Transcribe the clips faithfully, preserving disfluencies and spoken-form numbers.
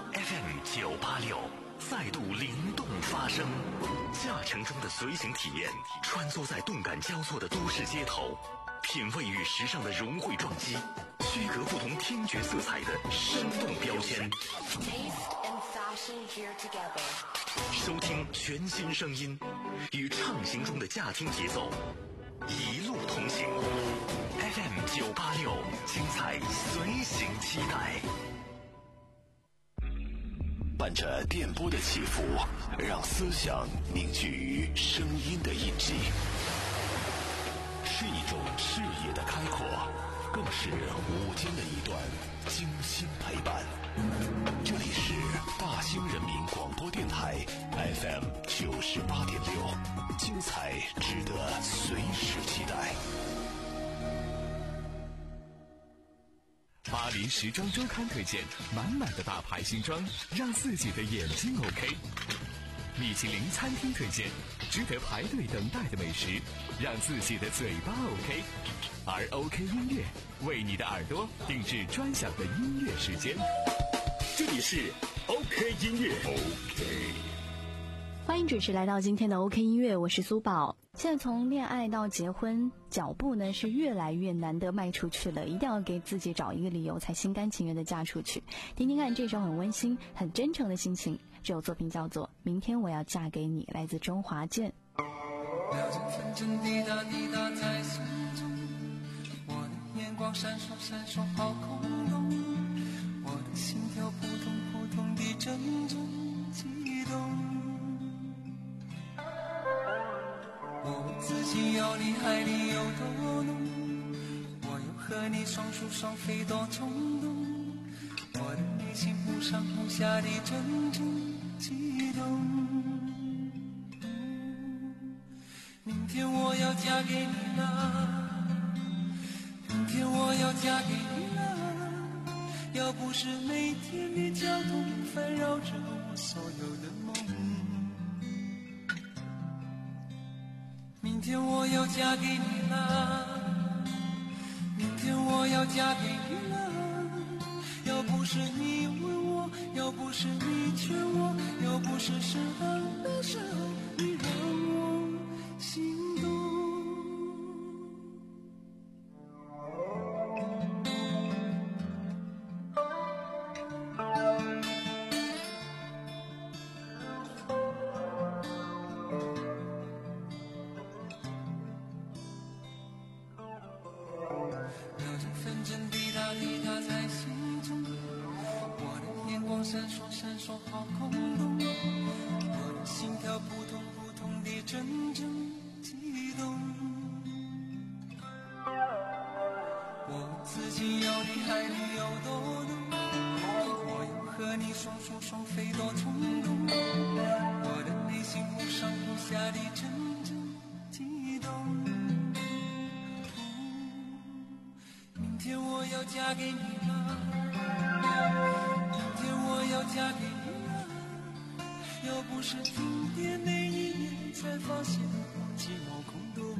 F M 九八六再度灵动发声，驾乘中的随行体验，穿梭在动感交错的都市街头，品味与时尚的融汇撞击，区隔不同听觉色彩的生动标签。收听全新声音，与畅行中的驾听节奏，一路同行。F M 九八六，精彩随行期待。 伴着电波的起伏，让思想凝聚于声音的印记，是一种视野的开阔，更是午间的一段精心陪伴。这里是大兴人民广播电台 F M 九十八点六，精彩值得随时期待。 巴黎时装周刊推荐满满的大牌新装，让自己的眼睛 OK。米其林餐厅推荐值得排队等待的美食，让自己的嘴巴 OK。而 OK 音乐为你的耳朵定制专享的音乐时间。这里是 OK 音乐 OK。 欢迎准时来到今天的 OK 音乐，我是苏宝。现在从恋爱到结婚，脚步呢是越来越难得迈出去了，一定要给自己找一个理由，才心甘情愿的嫁出去。听听看这首很温馨很真诚的心情，这首作品叫做《明天我要嫁给你》，来自周华健。 秒针分针滴答滴答在心中，我的眼光闪烁闪烁好空洞，我的心跳扑通扑通地阵阵悸动，我自己要你爱你有多浓，我又和你双宿双飞多冲动，我的内心忽上忽下地阵阵悸动。明天我要嫁给你了，明天我要嫁给你了，要不是每天的交通烦扰着我所有的梦。明天我要嫁给你了，明天我要嫁给你了，要不是你问我，要不是你劝我，要不是适当的时候你让我心动。秒针分针滴答滴答在心中，我的眼光闪烁闪烁好空洞，我的心跳扑通扑通地阵阵悸动，我自己要你爱你有多浓，我要和你双宿双飞多冲动，我的内心忽上忽下地阵阵悸动。明天我要嫁给你了，明天我要嫁给你了，要不是停电那一年才发现我寂寞空洞。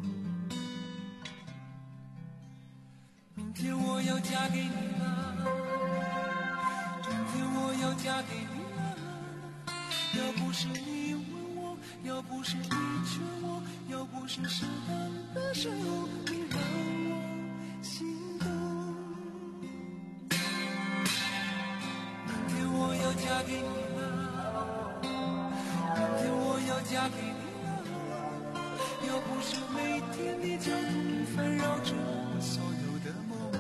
明天我要嫁给你了，明天我要嫁给你了，要不是你问我，要不是你劝我，要不是适当的时候你让我心动。明天我要嫁给你了，明天我要嫁给你了，要不是每天的交通烦扰着我所有的梦。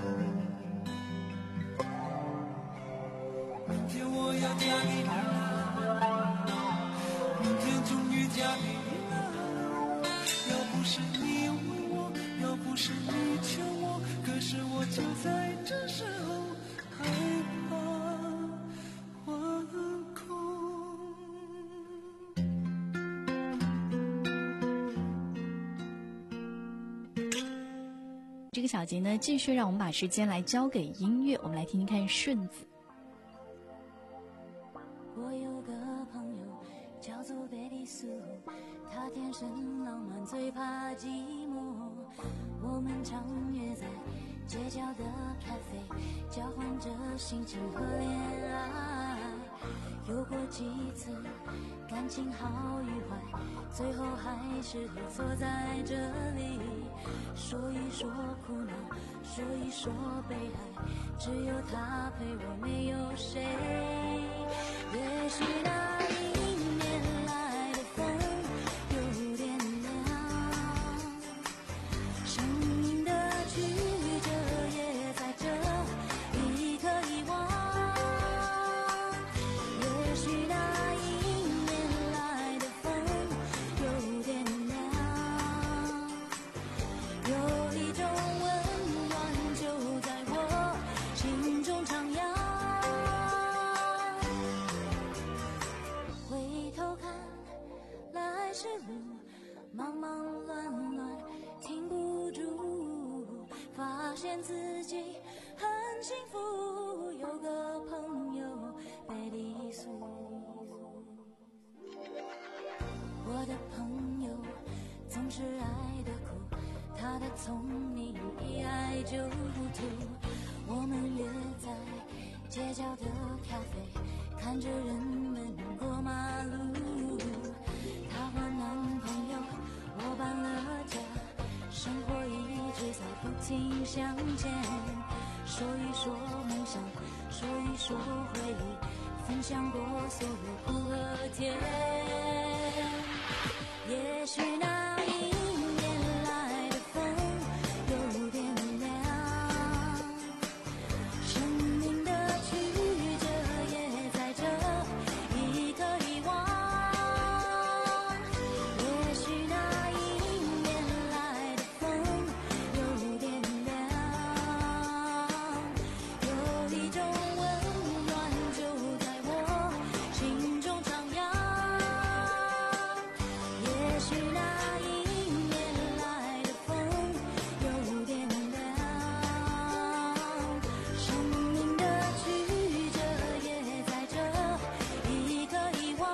明天我要嫁给你了，明天终于嫁给你了，要不是你问我，要不是你劝我，可是我就在这时候害怕惶恐。 这个小节呢，继续让我们把时间来交给音乐，我们来听听看顺子。 我有个朋友叫做贝利苏，他天生浪漫，最怕寂寞。我们常约在街角的咖啡，交换着心情和恋爱。 有过几次感情好与坏，最后还是坐在这里，说一说苦恼，说一说悲哀，只有他陪我，没有谁。也许那迎面来的风有点凉，生命的曲折也在这一刻遗忘。也许那迎面来的风有点凉，有一种温暖就在我心中徜徉。回头看来时路，忙忙乱乱停不住，发现自己很幸福，有个朋友被理诉。我的朋友总是爱的苦，他的聪明一爱就糊涂。我们约在街角的咖啡，看着人们过马路。她和男朋友我搬了家，生活一直在不停向前。说一说梦想，说一说回忆，分享过所有苦和甜。也许那迎面来的风有点凉，生命的曲折也在这一刻遗忘。也许那迎面来的风有点凉，有一种温暖就在我心中徜徉。也许那迎面来的风有点凉，生命的曲折也在这一刻遗忘。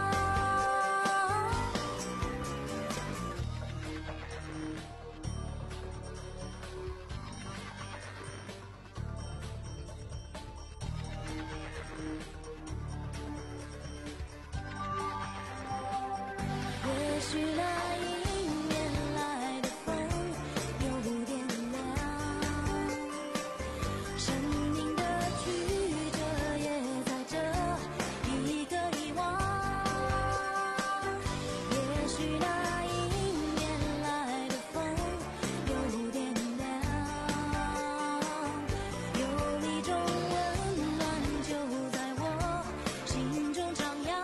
也许那迎面来的风有点凉，生命的曲折也在这一刻遗忘。也许那迎面来的风有点凉，有一种温暖就在我心中徜徉。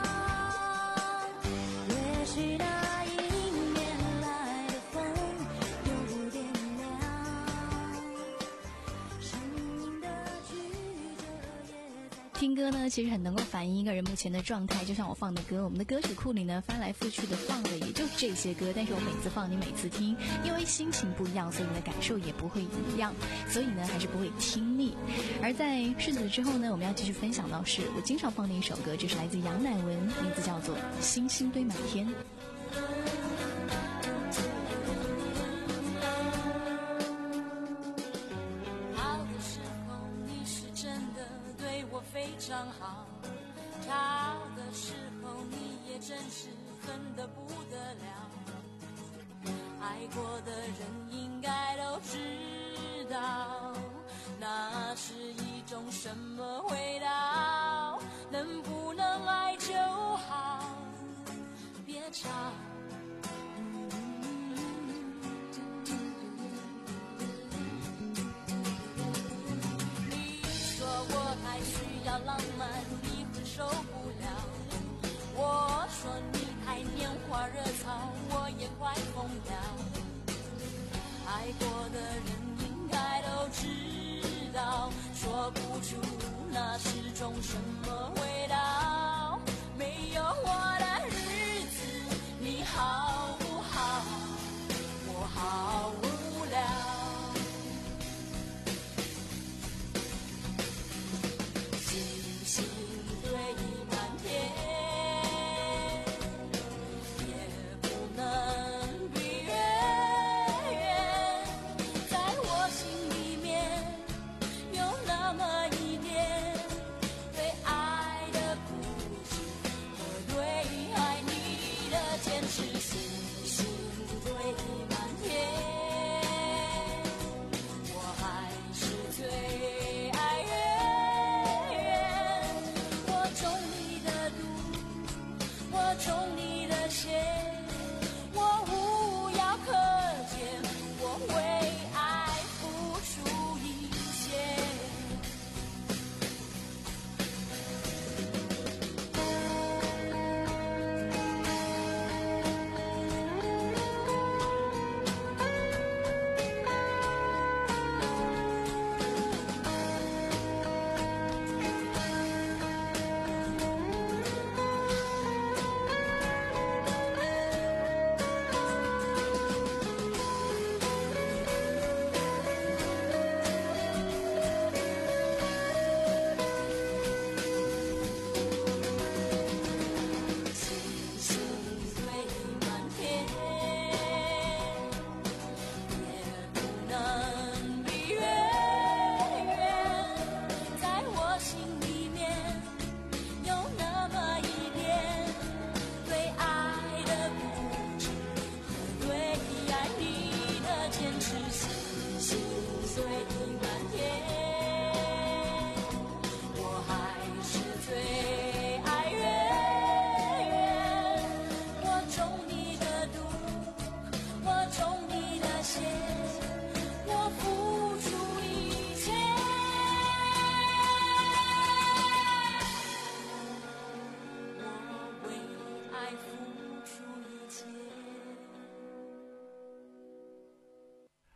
也许那迎面来的风有点凉，生命的曲折也在。 听歌呢，其实很能够反映一个人目前的状态。就像我放的歌，我们的歌曲库里呢，翻来覆去的放的也就这些歌，但是我每次放，你每次听，因为心情不一样，所以你的感受也不会一样，所以呢，还是不会听腻。而在顺子之后呢，我们要继续分享到是我经常放的一首歌，这是来自杨乃文，名字叫做《星星堆满天》。 好的时候你是真的对我非常好，差的时候你也真是恨得不得了。爱过的人应该都知道，那是一种什么味道，能不能爱就好，别吵。你说我太需要浪漫，你会受不了。我说你太拈花惹草，我也快疯了。爱过的人应该都知道，说不出那是种什么味道。没有我的日子你好不好？我好无聊。星星堆满天，也不能比月圆。在我心里面有那么一点对爱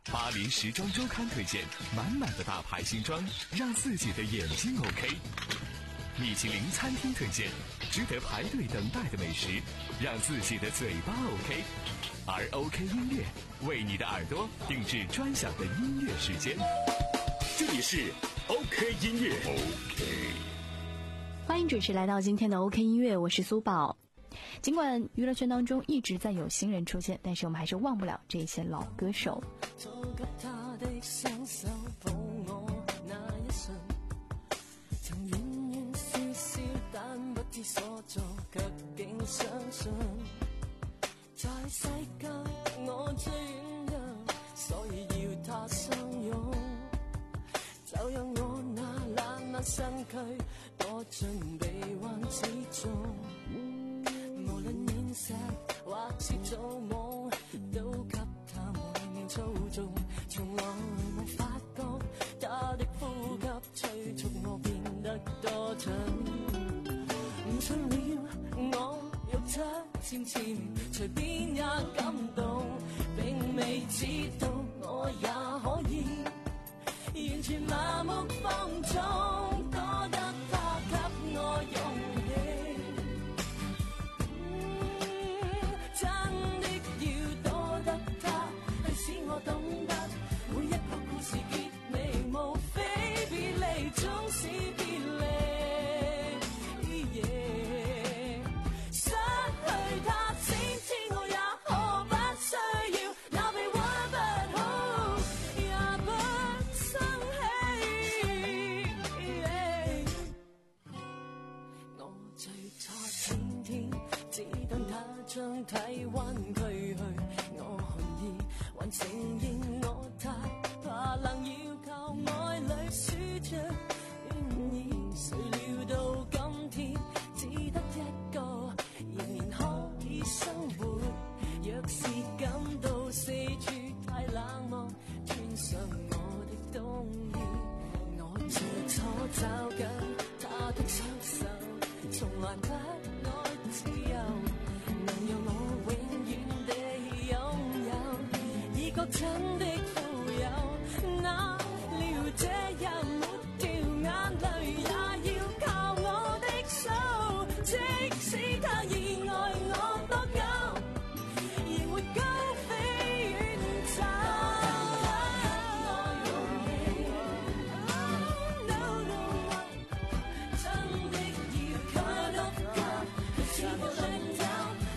巴黎时装周刊推荐满满的大牌新装，让自己的眼睛 OK。米其林餐厅推荐值得排队等待的美食，让自己的嘴巴 OK。而 OK 音乐为你的耳朵定制专享的音乐时间。 这里是 OK 音乐 OK。 欢迎准时来到今天的 OK 音乐，我是苏宝。尽管娱乐圈当中一直在有新人出现，但是我们还是忘不了这些老歌手。 在世界我最軟弱，所以要他相擁，就讓我那冷眼身軀躲進臂彎之中。無論現實或是造夢，都給他每秒操縱，從來沒發覺他的呼吸催促我變得多蠢。唔信了我肉質纖纖，隨便也感動，並未知道我也可以完全麻木放縱，多得他給我勇氣。嗯，真的要多得他，去使我懂得每一個故事結尾無非別離，總是別離。將體溫驅去，我寒意還承認我太怕冷，要靠愛侶輸着願意，誰料到今天只得一個仍然可以生活。若是感到四處太冷漠，穿上我的冬衣，我着錯找緊他的雙手，從來不愛自由。能讓我永遠地擁有，已覺真的富有，哪料這日抹掉眼淚，也要靠我的手，即使他意愛我多久，仍會高飛遠走。No, no, no, 真的要 cut off cut， 似個領袖。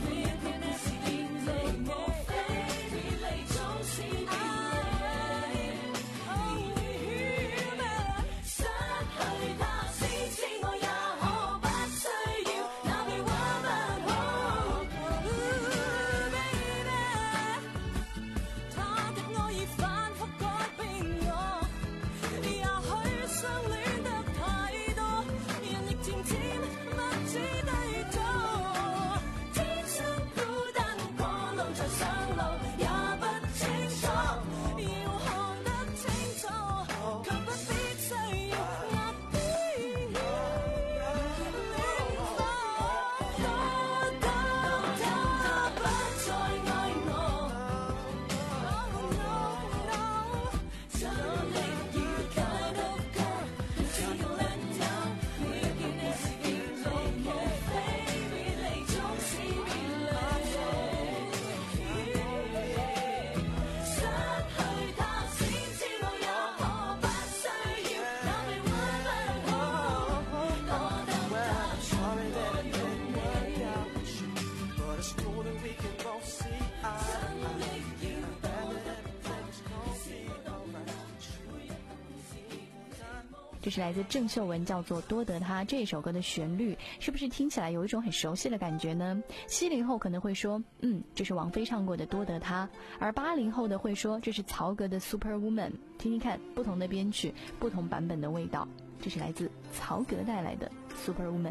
这是来自郑秀文，叫做《多得他》这首歌的旋律，是不是听起来有一种很熟悉的感觉呢？七零后可能会说，嗯，这是王菲唱过的《多得他》，而八零后的会说这是曹格的《Superwoman》。听听看，不同的编曲，不同版本的味道。这是来自曹格带来的《Superwoman》。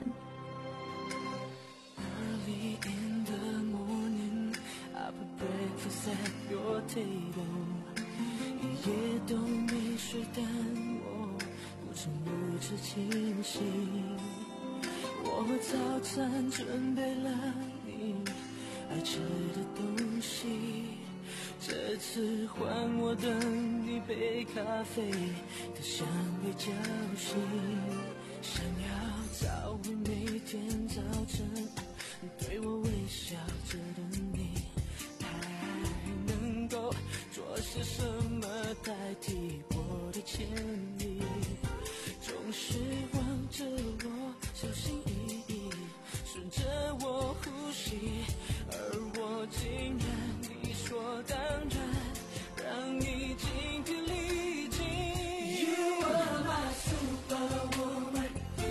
Early in the morning, I put breakfast at your table， 一夜都没睡，但我从如此清醒，我早餐准备了你爱吃的东西， 这次换我等一杯咖啡的香味叫醒，想要找回每天早晨对我微笑着的你，还能够做些什么代替我的歉意？总是望着我小心翼翼，顺着我呼吸，而我竟然理所当然让你精疲力尽。 You are my superwoman，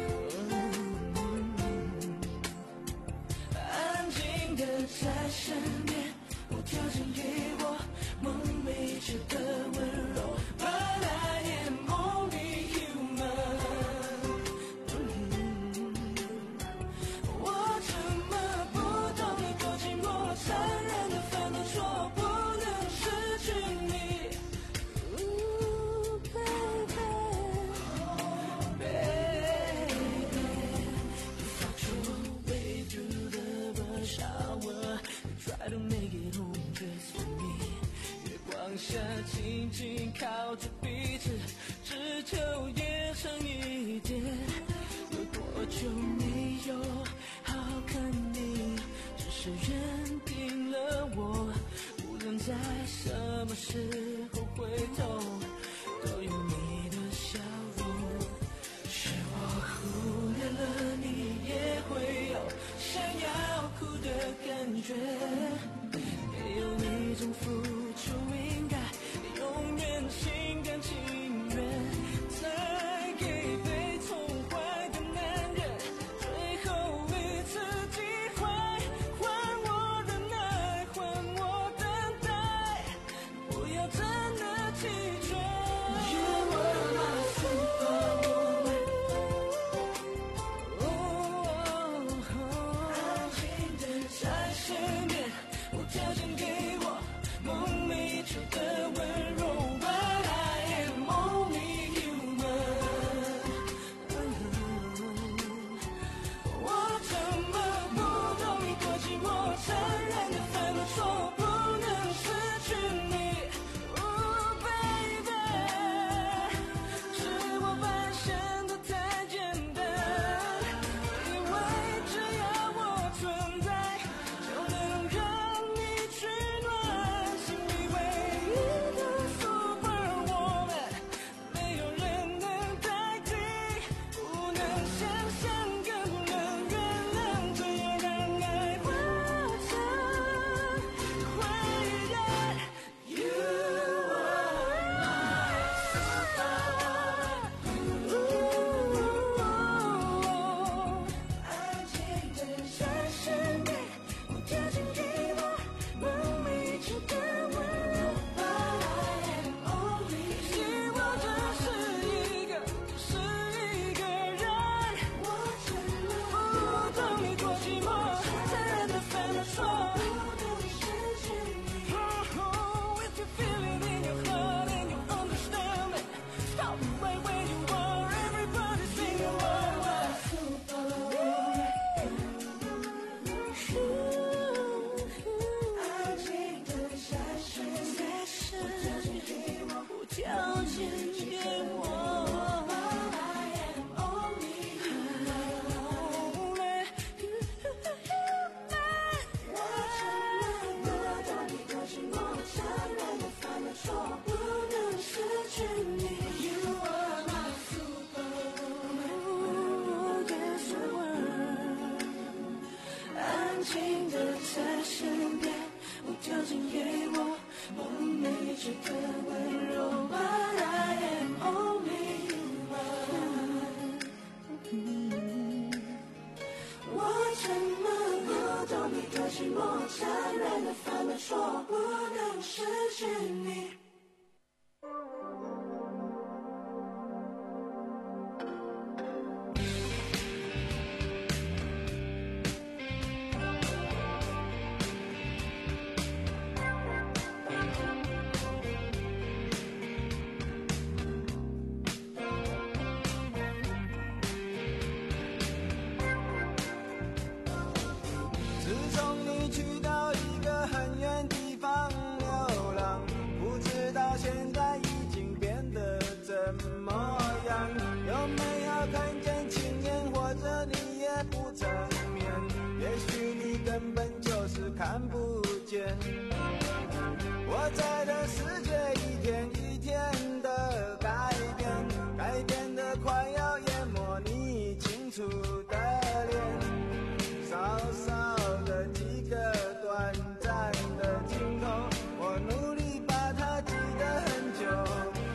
安静的在身边，无条件给我梦寐着的温柔。But I am only human， 我怎么不懂你多寂寞，残忍的犯了错，不能失去你。Ooh, baby, baby, you fought your way through the rush hour, you try to make it home just for me。月光下紧紧靠着彼此，只求夜长一点。有多久没有好看你？只是认定了我，无论在什么时候回头，都有你的笑容。是我忽略了你也会有想要哭的感觉，没有那种付出应该永远心甘情愿，再给被宠坏的男人最后一次机会，还我忍耐，还我等待，不要真的弃绝。You are my superwoman， 安静的在身边，无条件给我梦寐着的温柔。But I am only human， 我怎么不懂你多寂寞，残忍的犯了错，不能失去你。Oh baby， 是我发现的太简单，以为只要我存在就能让你取暖，心里唯一的 superwoman， 没有人能代替，不能想象，更不能原谅，这样让爱化成灰烬。You are my superwoman， 安静的在身边，无条件给我梦寐着的温柔。But I am only， 希望这是一个，是一个人。我怎么不懂你多寂寞，残忍的犯了错，不能失去你。Oh, if you feel it in your heart and you understand it, stop right where you are. Everybody sing you are my superwoman。安静的在身边，无条件给我。I am only human， 我怎么不懂你多寂寞，残忍的犯了错，不能失去你。You are my superwoman， yes I were， 安静的在身边，无条件给我梦寐着的温柔。But I am only human， 我怎么不懂你多寂寞，残忍的犯了错，不能失去你。 自从你去到一个很远地方了， 不正面，也许你根本就是看不见。我在这世界一天一天的改变，改变的快要淹没你清楚的脸，少少的几个短暂的镜头，我努力把它记得很久。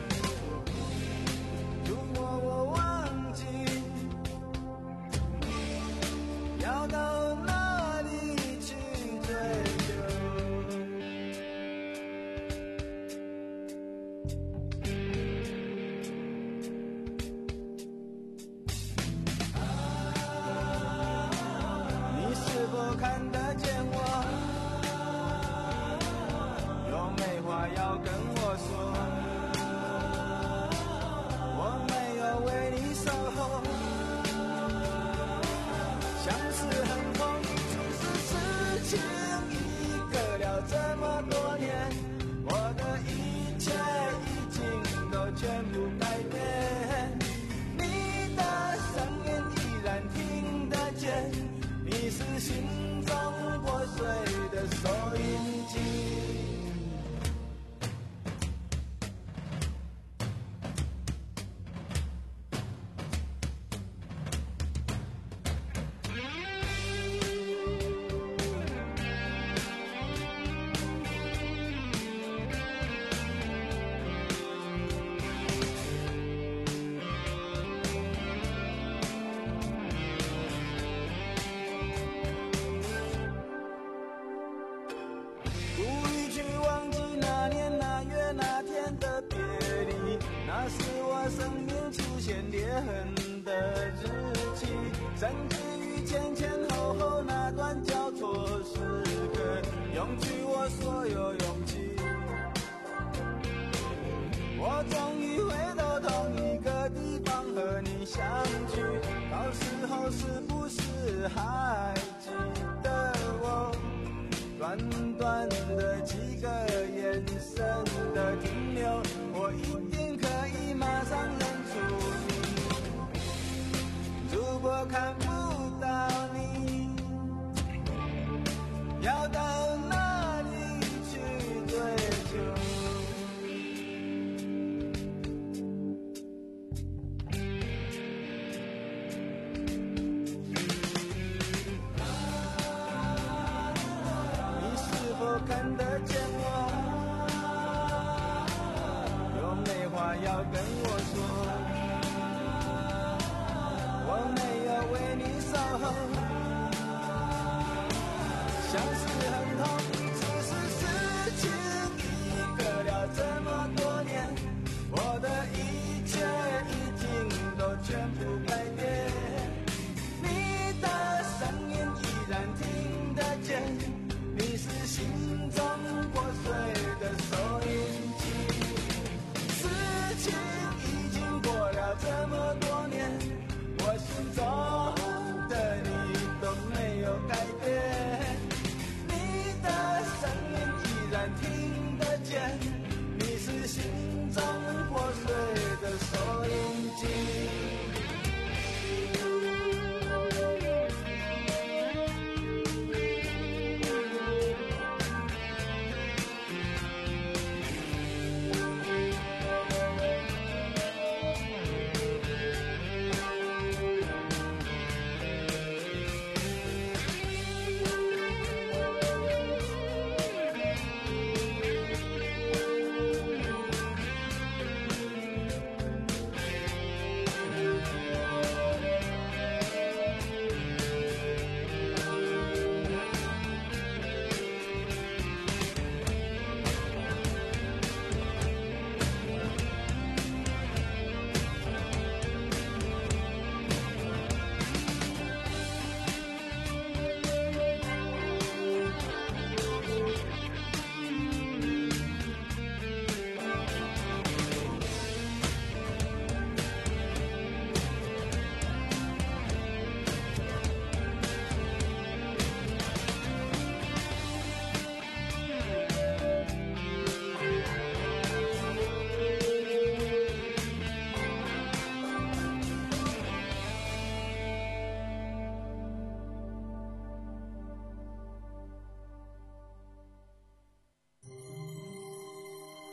如果我忘记，要到哪里去追求？你是否看得见我？有没话要跟我说？我没有为你守候，相思很痛，只是事情已隔了这么多年，我的一切已经都全部改变。你的声音依然听得见，你是心中破碎的收音机。故意去忘记那年那月那天的别离，那是我生命出现裂痕的日期，甚至于前前后后那段交错时刻，用去我所有勇气。我终于回到同一个地方和你相聚，到时候是不是还记得我？短短的几个眼神的停留，我一定可以马上认出你。如果看不到你，要到哪里去追求？看得见我，有没话要跟我说？我没有为你守候，相思很痛，只是事情已隔了这么多年，我的一切已经都全部改变。你的声音依然听得见，你是心中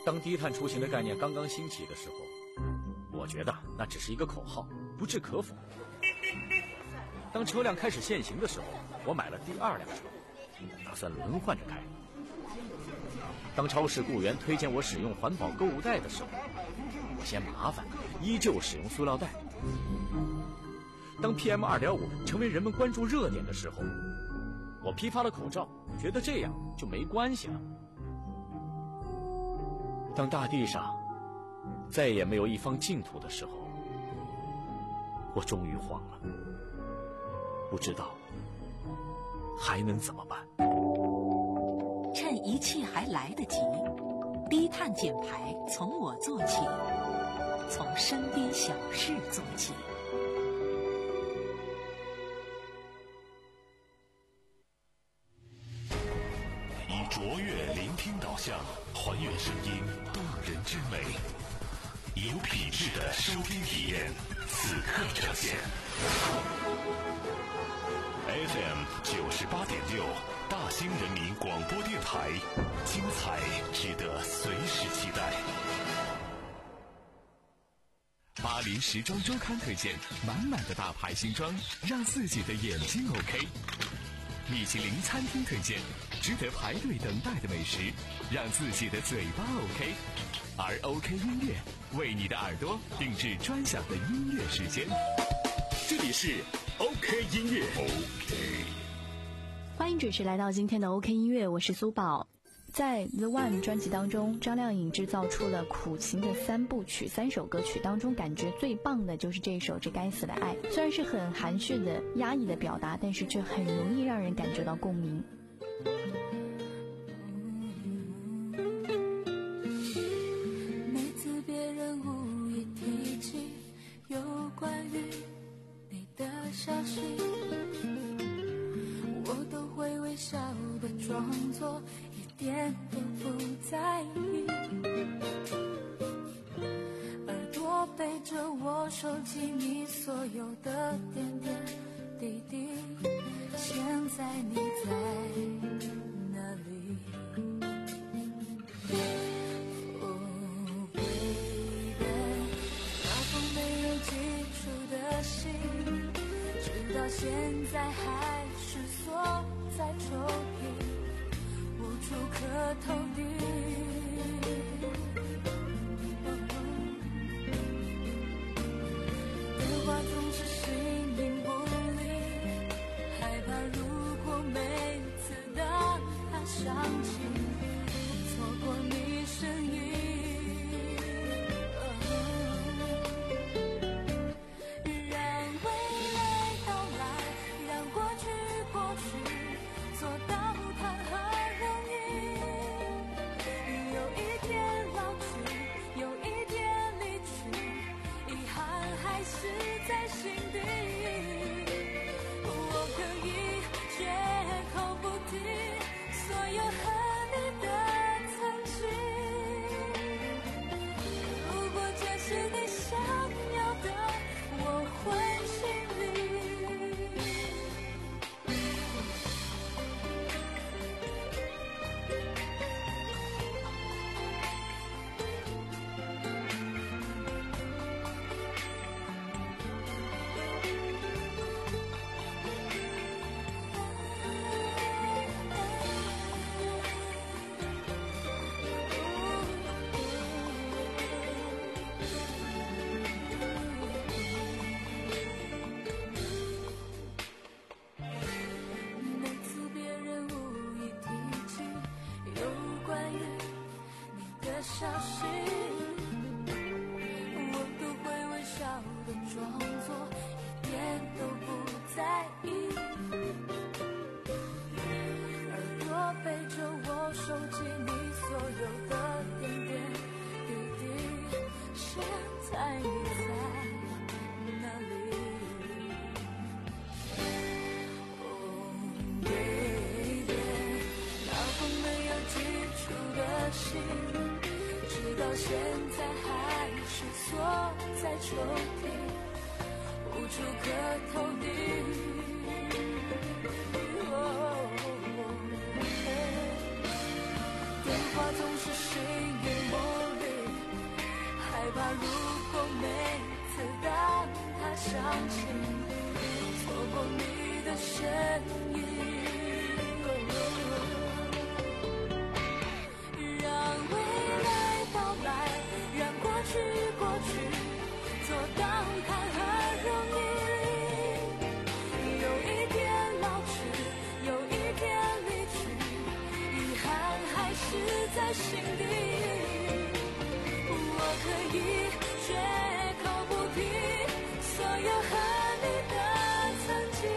当低碳出行的概念刚刚兴起的时候，我觉得那只是一个口号，不置可否。当车辆开始限行的时候，我买了第二辆车，打算轮换着开。当超市雇员推荐我使用环保购物袋的时候，我嫌麻烦，依旧使用塑料袋。当 P M 二点五 成为人们关注热点的时候，我批发了口罩，觉得这样就没关系了。当大地上再也没有一方净土的时候，我终于慌了，不知道还能怎么办。 趁一切还来得及，低碳减排从我做起，从身边小事做起。 以卓越聆听导向，还原声音动人之美，有品质的收听体验，此刻呈现。F M 九十八点六，大兴人民广播电台，精彩值得随时期待。 巴黎时装周刊推荐满满的大牌新装，让自己的眼睛 OK。米其林餐厅推荐值得排队等待的美食，让自己的嘴巴 OK。而 OK 音乐为你的耳朵定制专享的音乐时间。这里是 OK 音乐。OK， 欢迎准时来到今天的 OK 音乐，我是苏宝。在 The One 专辑当中，张靓颖制造出了苦情的三部曲，三首歌曲当中感觉最棒的就是这首《这该死的爱》，虽然是很含蓄的压抑的表达，但是却很容易让人感觉到共鸣。 每次别人无意提起有关于你的消息，我都会微笑的装作一点都不在意，耳朵背着我收集你所有的点点滴滴，现在你在哪里？Oh baby， 那封没有寄出的信，直到现在还是锁在抽屉，无处可投递。电话总是形影不离，害怕如果每次当它响起，错过你声音。让未来到来，让过去过去，做到谈何容易。有一天老去，有一天离去，遗憾还是在心底。我可以绝口不提所有和你的曾经，如果这是你想要的，我会尽力。每次别人无意提起有关于你的消息，我都会微笑的装作一点都不在意，耳朵背着我收集你所有的点点滴滴，现在你在哪里？Oh baby， 那封没有寄出的信，直到现在还是锁在抽屉，无处可投递。Oh， 电话总是形影不离。 伤心，错过你的身影，让未来到来，让过去过去，做到谈何容易。有一天老去，有一天离去，遗憾还是在心底。我可以绝口不提所有和你的曾经，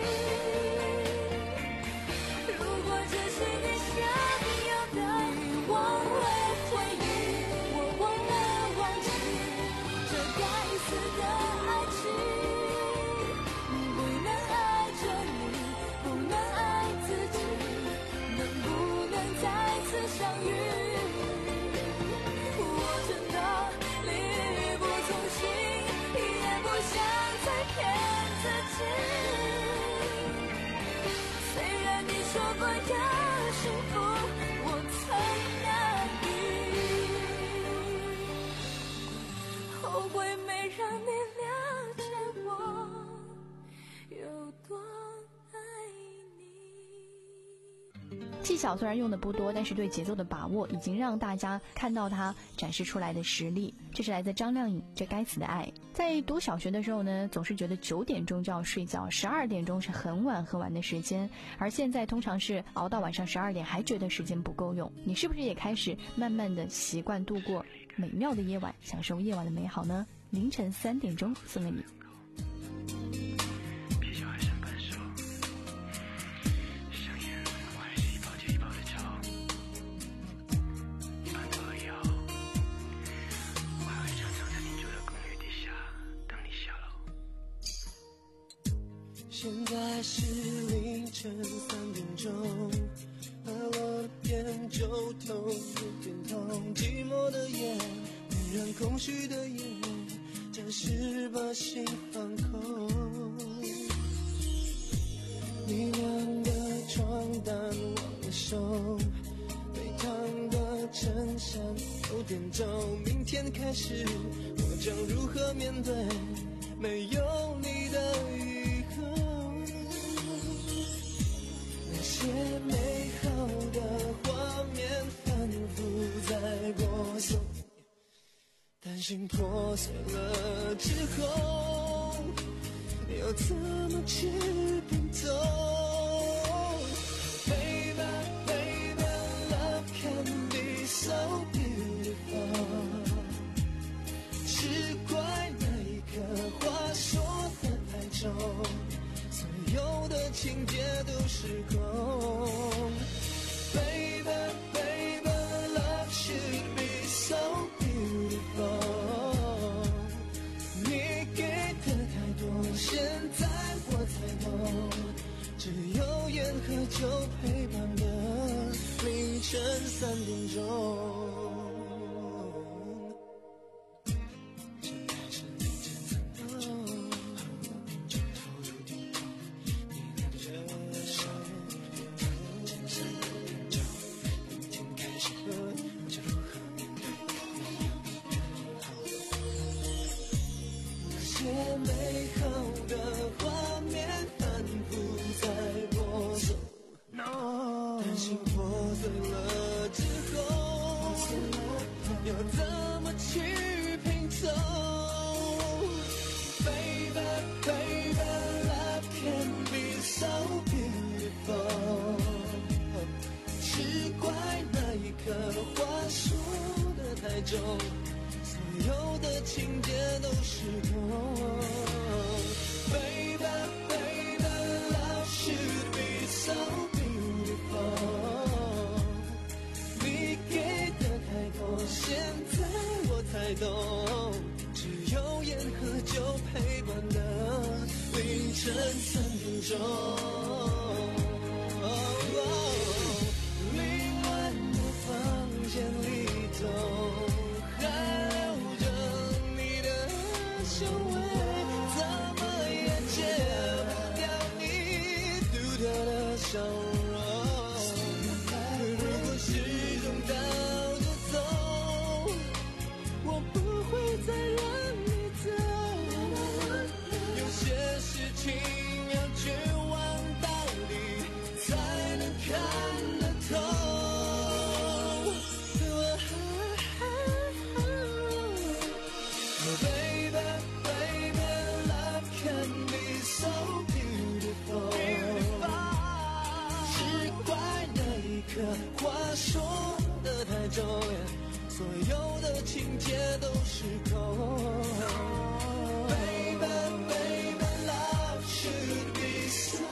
如果这是你想要的，你忘了回忆，我忘了忘记这该死的爱情，不能爱着你，不能爱自己，能不能再次相遇？虽然你说过要幸福，我曾难以后悔没让你了解我有多爱你。 技巧虽然用的不多，但是对节奏的把握已经让大家看到他展示出来的实力。这是来自张靓颖《这该死的爱》。在读小学的时候呢，总是觉得九点钟就要睡觉，十二点钟是很晚很晚的时间，而现在通常是熬到晚上十二点还觉得时间不够用。你是不是也开始慢慢的习惯度过美妙的夜晚，享受夜晚的美好呢？凌晨三点钟送给你。 现在是凌晨三点钟，喝了点酒头有点痛，寂寞的夜能让空虚的夜暂时把心放空。你晾的床单忘了收，被烫的衬衫有点皱，明天开始我将如何面对没有你的以后？那些美好的画面反复在播送，担心破碎了之后要怎么去拼凑。 Baby, baby, love can be so beautiful， 只怪那一刻话说的太重，所有的情节都失控。Baby, baby, love should be so beautiful， 你给的太多，现在我才懂，只有烟和酒陪伴的凌晨三点钟。那些美好的画面反复在播送，担心破碎了之后要怎么去拼凑。Baby, baby, love can be so beautiful， 只怪那一刻话说的太重，所有的情节都失控。Baby, baby, love should be so beautiful， 你给的太多，现在我才懂，只有烟和酒陪伴的凌晨三点钟。凌乱的房间里头还留着你的香味，怎么也戒不掉你独特的笑容。如果时钟倒着走，我不会再让你走。有些一切都是空。Baby, baby, love should be so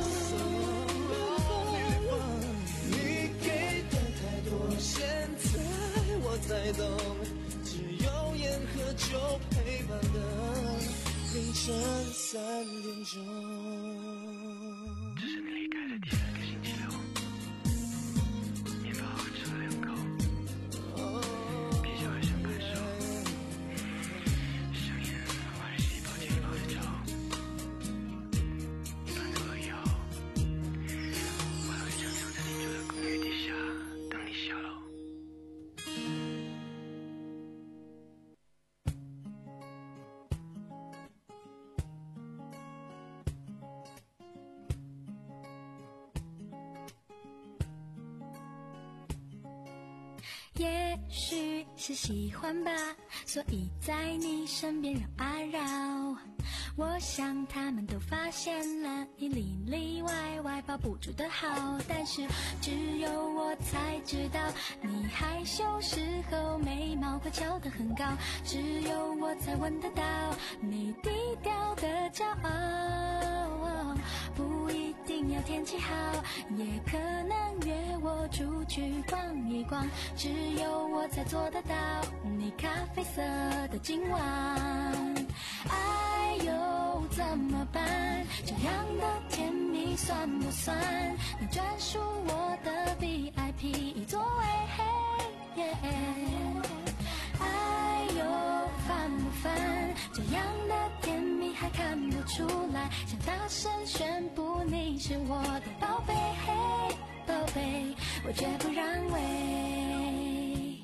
fun。你给的太多，现在我才懂，只有烟和酒陪伴的凌晨三点钟。 这是你离开的第三个星期六，面包吃了两口，啤酒还剩半手，香烟还是一包接一包的抽。饭做了以后，我还会常常在你住的公寓底下等你下楼。 也许是喜欢吧，所以在你身边绕啊绕。我想他们都发现了你里里外外抱不住的好，但是只有我才知道你害羞时候眉毛会翘得很高，只有我才闻得到你低调的骄傲。不一定要天气好，也可能约我出去逛一逛，只有我才做得到你咖啡色的今晚。哎呦怎么办，这样的甜蜜算不算你专属我的 V I P 座位？嘿耶，哎呦烦不烦，这样的甜蜜还看不出来，想大声宣布你是我的宝贝，嘿宝贝，我绝不让位。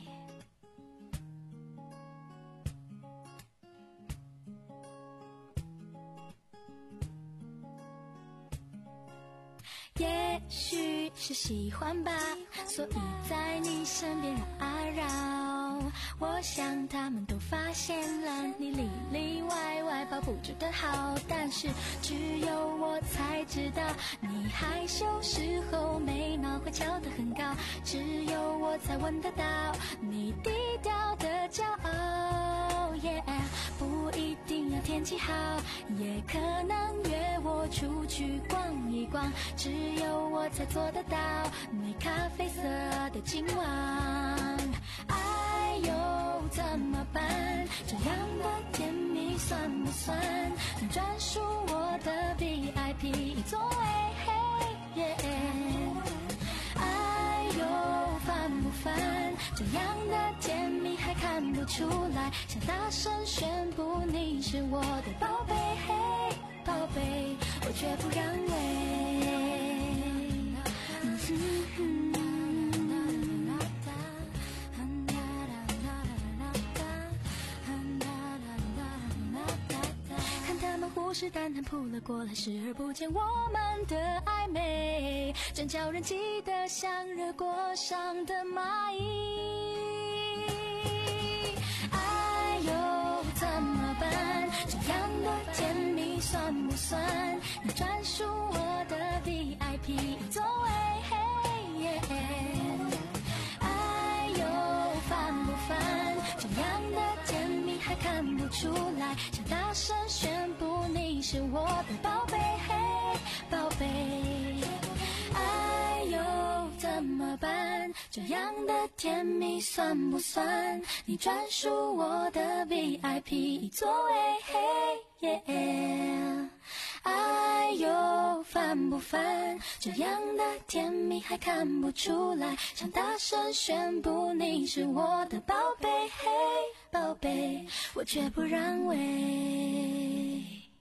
也许是喜欢吧，所以在你身边绕啊绕。我想他们都发现了你里里外外抱不住的好，但是只有我才知道你害羞时候眉毛会翘得很高，只有我才闻得到你低调的骄傲。yeah， 不一定要天气好，也可能约我出去逛一逛，只有我才做得到你咖啡色的今晚。哎呦怎么办，这样的甜蜜算不算你专属我的 V I P 座位？嘿耶，哎呦烦不烦，这样的甜蜜还看不出来，想大声宣布你是我的宝贝，嘿宝贝，我绝不让位。嗯哼哼虎视眈眈扑了过来，视而不见我们的暧昧，真叫人记得像热锅上的蚂蚁。哎呦怎么办，这样的甜蜜算不算你专属我的 V I P 座位？嘿耶，哎呦烦不烦，这样的甜蜜还看不出来，想大声宣布你是我的宝贝，嘿宝贝。哎呦怎么办，这样的甜蜜算不算你专属我的 V I P 座位？嘿耶，哎呦烦不烦，这样的甜蜜还看不出来，想大声宣布你是我的宝贝，嘿宝贝，我绝不让位。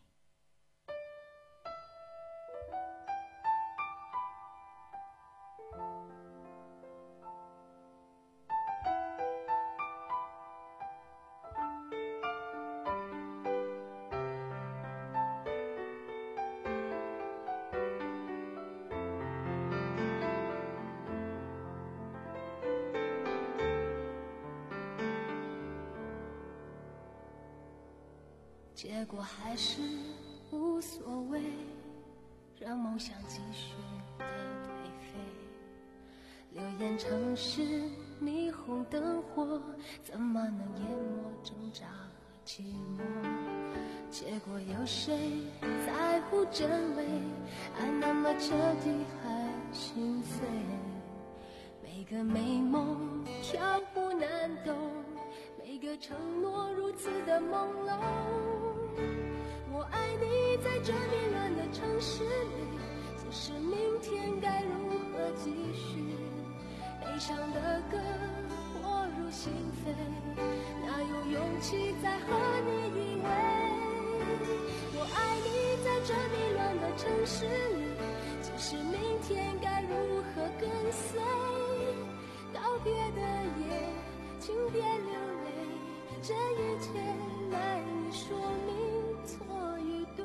结果还是无所谓，让梦想继续的颓废，流言城市霓虹灯火，怎么能淹没挣扎和寂寞？结果有谁在乎真伪？爱那么彻底还心碎，每个美梦飘忽难懂，每个承诺如此的朦胧。我爱你在这迷乱的城市里，只是明天该如何继续？悲伤的歌迫入心扉，哪有勇气再和你依偎？我爱你在这迷乱的城市里，只是明天该如何跟随？告别的夜，请别流泪，这一切难以说明错与对。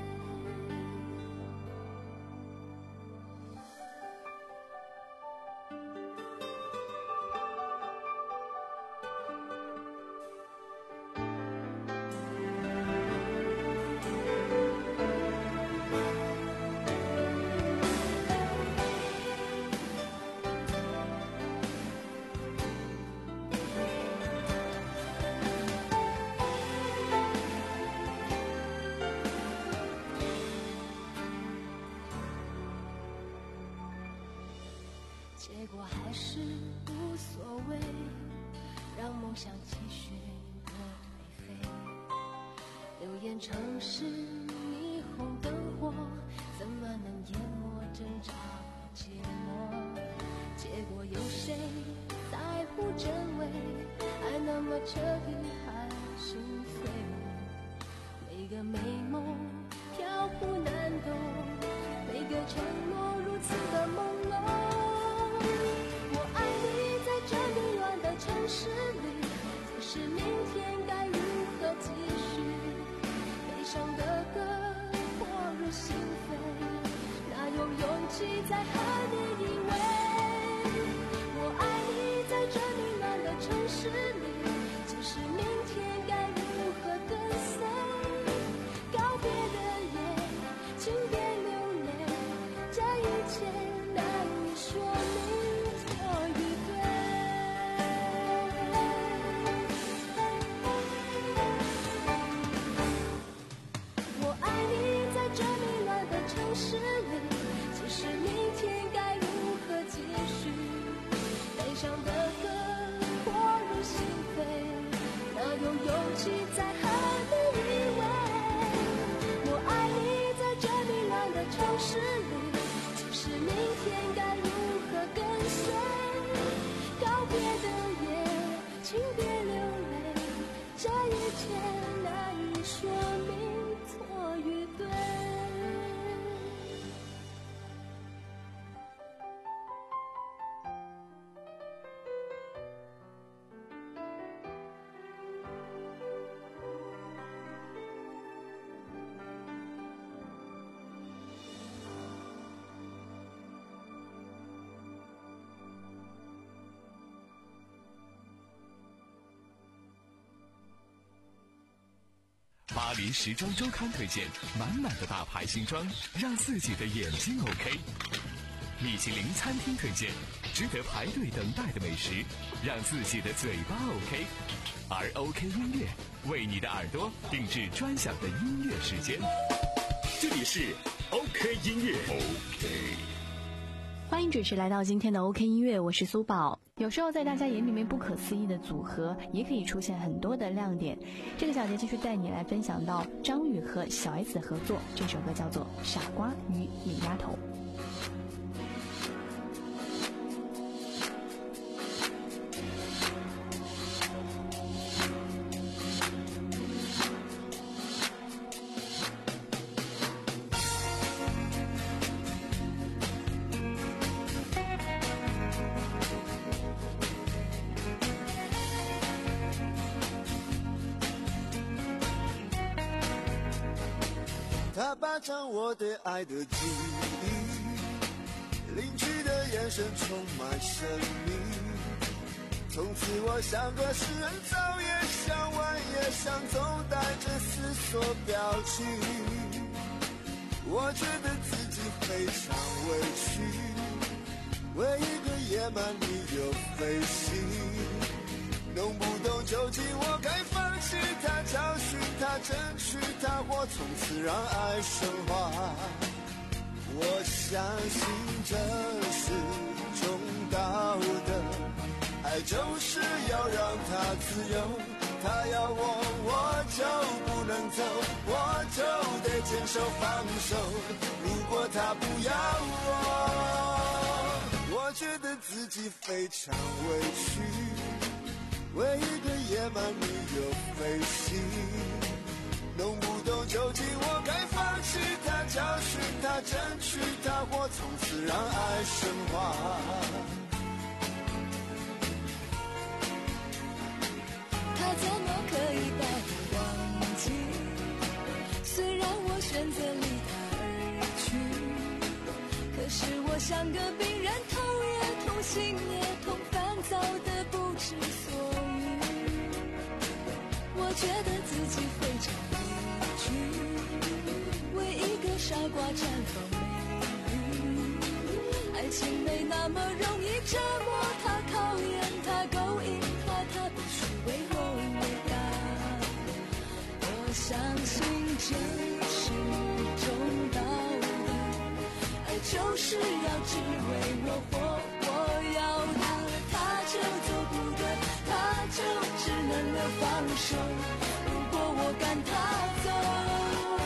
结果还是无所谓，让梦想继续的颓废。流言城市霓虹灯火，怎么能淹没挣扎和寂寞？结果有谁在乎真伪？爱那么彻底还心碎，每个美梦飘忽难懂，每个承诺如此的朦胧。城市里，只是明天该如何继续？悲伤的歌迫入心扉，哪有勇气再和你依偎？我爱你在这迷乱的城市里，只是明天该如何跟随？告别的夜，请别流泪，这一切难以说明错与对。城市里，只是明天该如何继续？悲伤的歌迫入心扉，哪有勇气再和你依偎？我爱你在这迷乱的城市里，只是明天该如何跟随？告别的夜，请别流泪，这一切难以说明错与对。 巴黎时装周刊推荐满满的大牌新装，让自己的眼睛 OK。米其林餐厅推荐值得排队等待的美食，让自己的嘴巴 OK。而 OK 音乐为你的耳朵定制专享的音乐时间。 这里是 OK 音乐 OK。 欢迎准时来到今天的 OK 音乐，我是苏宝。有时候在大家眼里面不可思议的组合，也可以出现很多的亮点。这个小节继续带你来分享到张宇和小 S 合作，这首歌叫做《傻瓜与野丫头》。 他霸占我对爱的记忆，领取的眼神充满神秘。从此我像个诗人，早也想晚也想，总带着思索表情。我觉得自己非常委屈，为一个眼野蛮你又飞行，弄不懂究竟我该放弃它，找寻它，争取它，或从此让爱升华。我相信这是种道德，爱就是要让它自由，它要我我就不能走，我就得坚守放手，如果它不要我，我觉得自己非常委屈，为一个野蛮女友飞行，弄不懂究竟我该放弃它，找寻它，争取它，或从此让爱升华。 他怎么可以把我忘记？虽然我选择离他而去，可是我像个病人，头也痛，心也痛，烦躁的不知所以。我觉得自己非常委屈，为一个傻瓜绽放美丽。爱情没那么容易折磨他，考验他，勾引他，他必须为我伟大。我相信这是种道理，爱就是要只为我活，我要他，他就做不得，他就只能够放手，如果我赶他走。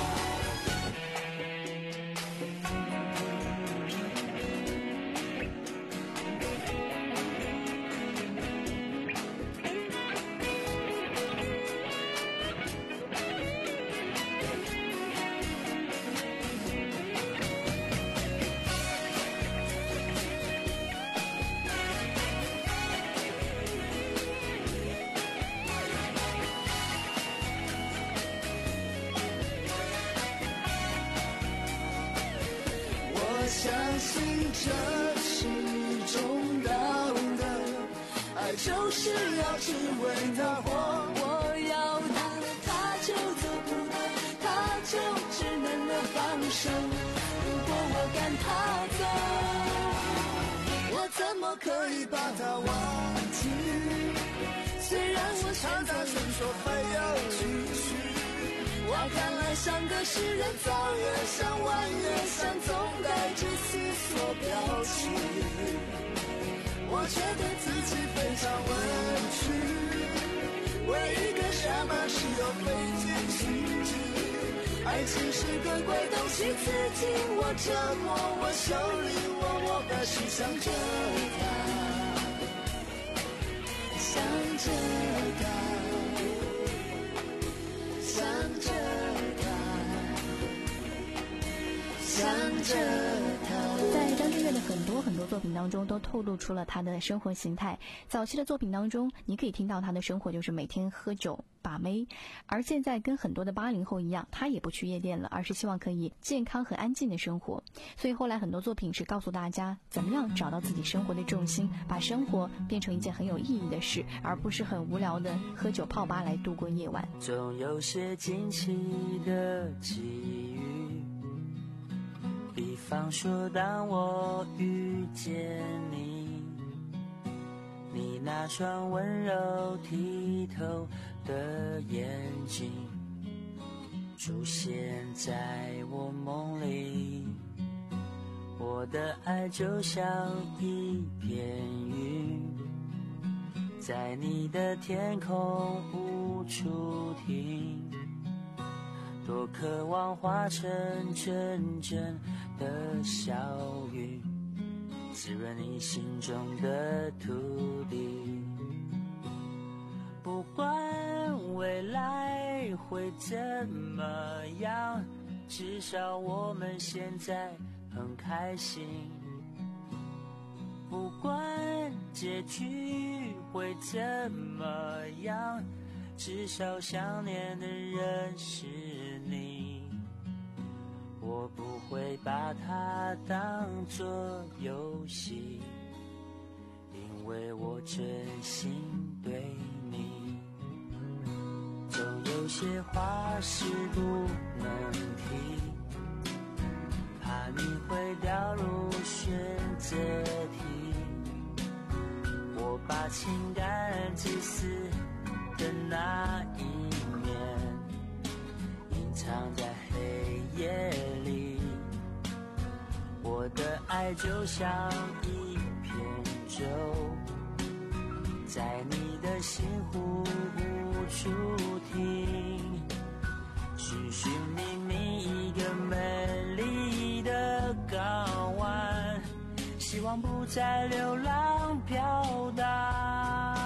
相信这是种道德，爱就是要只为他活，我要他，他就做不得，他就只能够放手，如果我赶他走，我怎么可以把他忘记？虽然我选择伸手还要继续，我看来像个诗人，早也想晚也想，总带着思索表情。我觉得自己非常委屈，为一个傻马士又费尽心机。爱情是个鬼东西，刺激我，折磨我，修理我，我该是想着他，想着他。想着他，想着他。 在张震岳的很多很多作品当中都透露出了他的生活形态。早期的作品当中，你可以听到他的生活就是每天喝酒把妹，而现在跟很多的八零后一样，他也不去夜店了，而是希望可以健康和安静的生活。所以后来很多作品是告诉大家怎么样找到自己生活的重心，把生活变成一件很有意义的事，而不是很无聊的喝酒泡吧来度过夜晚。 总有些惊奇的际遇，比方说当我遇见你，你那双温柔剔透的眼睛出现在我梦里，我的爱就像一片云，在你的天空无处停，多渴望化成阵阵的小雨，滋润你心中的土地。不管未来会怎么样，至少我们现在很开心。不管结局会怎么样，至少想念的人是你。我不会把它当作游戏，因为我真心对你。总有些话是不能提，怕你会掉入选择题。 把情感自私的那一面隐藏在黑夜里。我的爱就像一片舟，在你的心湖无处停，寻寻觅觅一个美丽的港湾，希望不再流浪飘荡。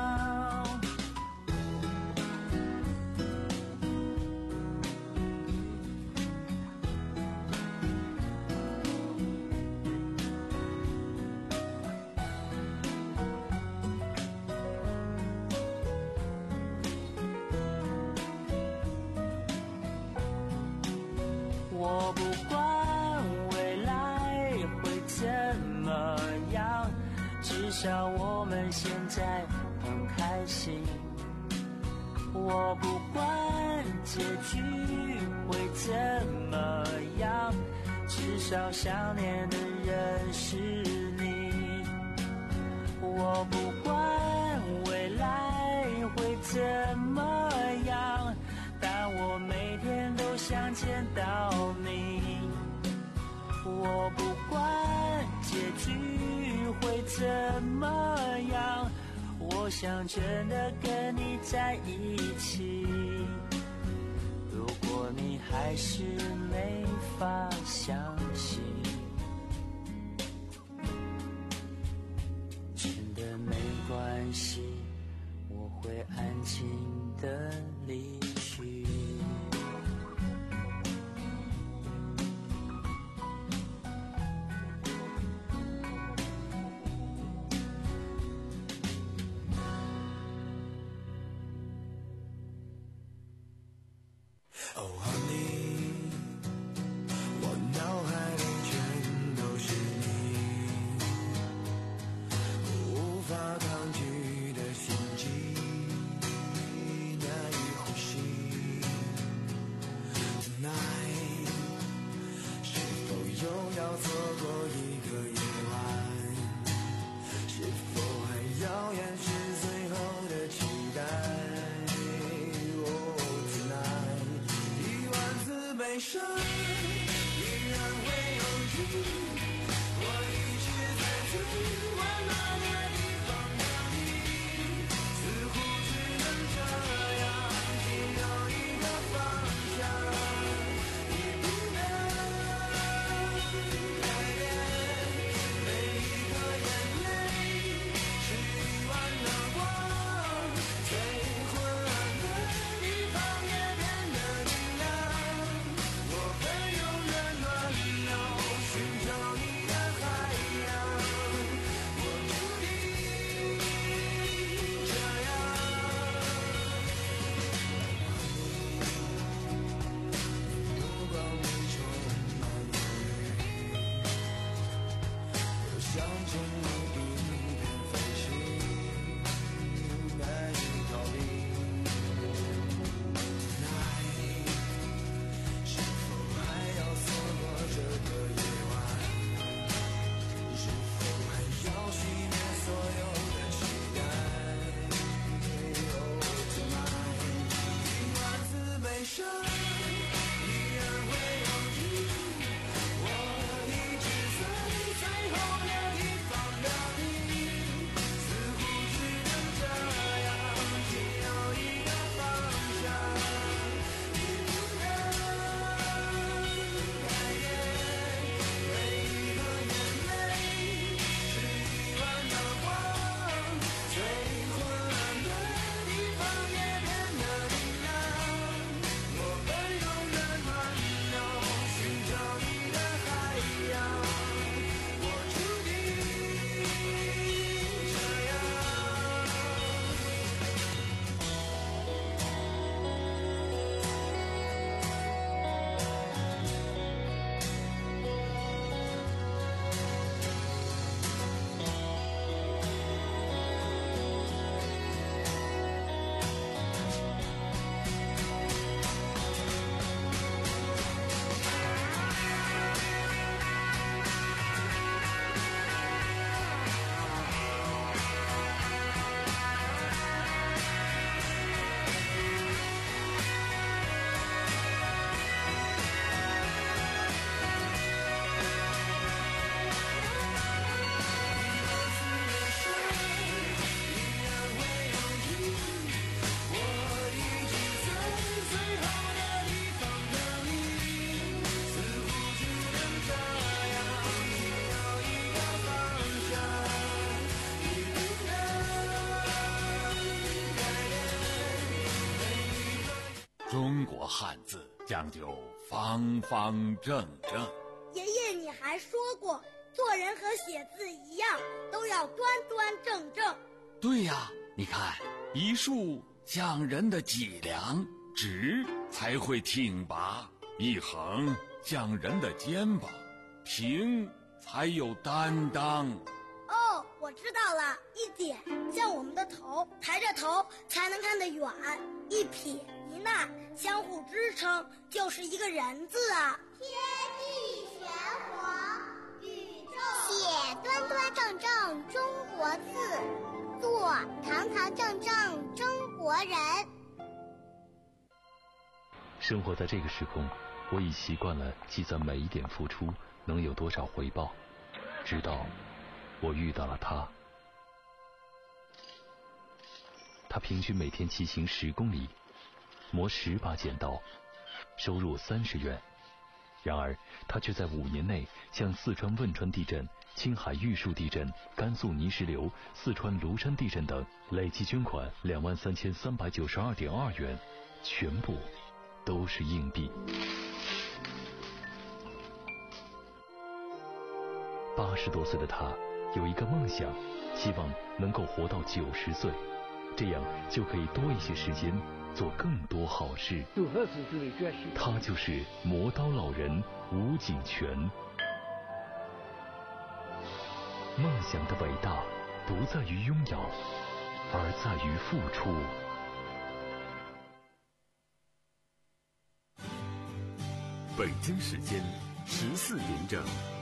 我不管未来会怎么样，至少我们现在很开心。我不管结局会怎么样，至少想念的人是你。我不管未来会怎么样，但我每天都想见到你。我不管结局会怎么样，我想真的跟你在一起。如果你还是没法相信，真的没关系，我会安静的离去。 Oh honey， 我脑海里全都是你，无法抗拒的心悸，难以呼吸。 国汉字，讲究方方正正。 爷爷，你还说过，做人和写字一样，都要端端正正。 对呀，你看，一竖像人的脊梁，直才会挺拔；一横像人的肩膀，平才有担当。 哦，我知道了，一点像我们的头，抬着头才能看得远；一撇一捺相互支撑，就是一个人字啊。 天地玄黄，宇宙写端端正正中国字，做堂堂正正中国人。 生活在这个时空，我已习惯了计算每一点付出能有多少回报，直到我遇到了他。他平均每天骑行十公里，磨十把剪刀，收入三十元。然而他却在五年内向四川汶川地震、青海玉树地震、甘肃泥石流、四川庐山地震等累计捐款两万三千三百九十二点二元，全部都是硬币。八十多岁的他有一个梦想，希望能够活到九十岁，这样就可以多一些时间做更多好事。他就是磨刀老人吴景全。梦想的伟大不在于拥有，而在于付出。 北京时间十四点整。